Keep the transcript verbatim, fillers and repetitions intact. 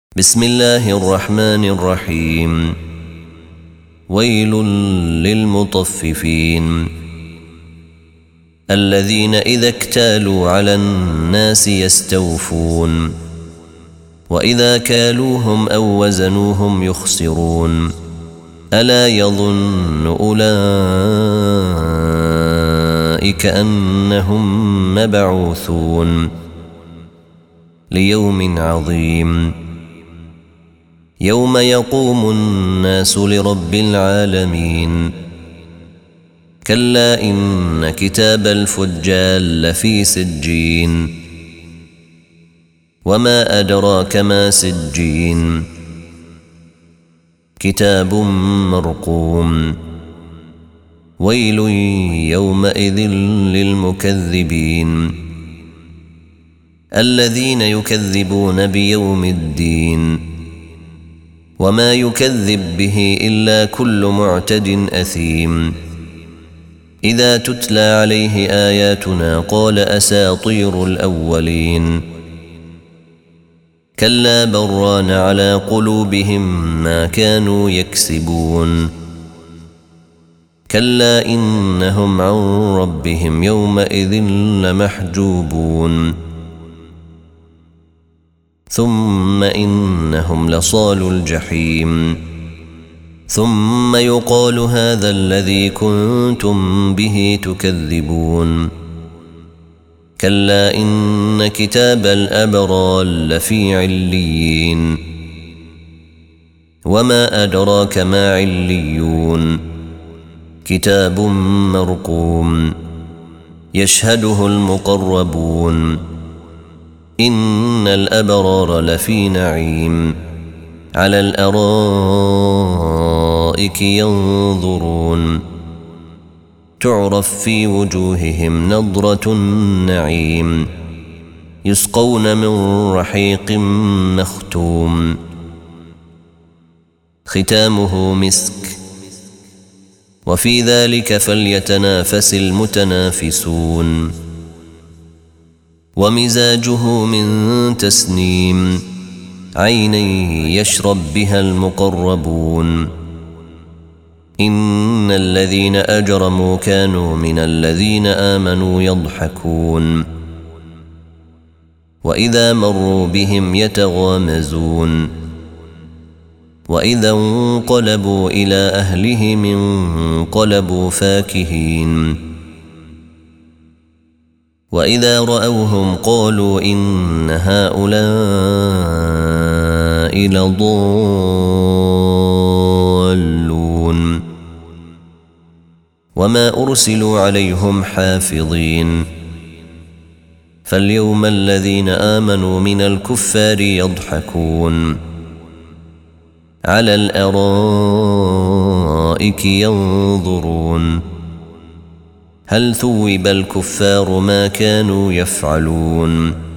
بسم الله الرحمن الرحيم. ويل للمطففين الذين إذا اكتالوا على الناس يستوفون وإذا كالوهم أو وزنوهم يخسرون ألا يظن أولئك أنهم مبعوثون ليوم عظيم يوم يقوم الناس لرب العالمين كلا إن كتاب الفجار لفي سجين وما أدراك ما سجين كتاب مرقوم ويل يومئذ للمكذبين الذين يكذبون بيوم الدين وما يكذب به إلا كل معتد أثيم إذا تتلى عليه آياتنا قال أساطير الأولين كلا بران على قلوبهم ما كانوا يكسبون كلا إنهم عن ربهم يومئذ لمحجوبون ثم إنهم لصالوا الجحيم ثم يقال هذا الذي كنتم به تكذبون كلا إن كتاب الأبرار لفي عليين وما أدراك ما عليون كتاب مرقوم يشهده المقربون إن الأبرار لفي نعيم على الأرائك ينظرون تعرف في وجوههم نضرة النعيم يسقون من رحيق مختوم ختامه مسك وفي ذلك فليتنافس المتنافسون ومزاجه من تسنيم عينا يشرب بها المقربون إن الذين أجرموا كانوا من الذين آمنوا يضحكون وإذا مروا بهم يتغامزون وإذا انقلبوا إلى أهلهم انقلبوا فاكهين وإذا رأوهم قالوا إن هؤلاء لضالون وما أرسلوا عليهم حافظين فاليوم الذين آمنوا من الكفار يضحكون على الأرائك ينظرون هل ثوب الكفار ما كانوا يفعلون